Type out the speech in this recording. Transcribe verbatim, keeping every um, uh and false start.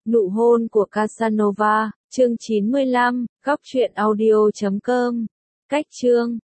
Nụ hôn của Casanova, chương chín mươi lăm, góc truyện audio chấm com. Cách chương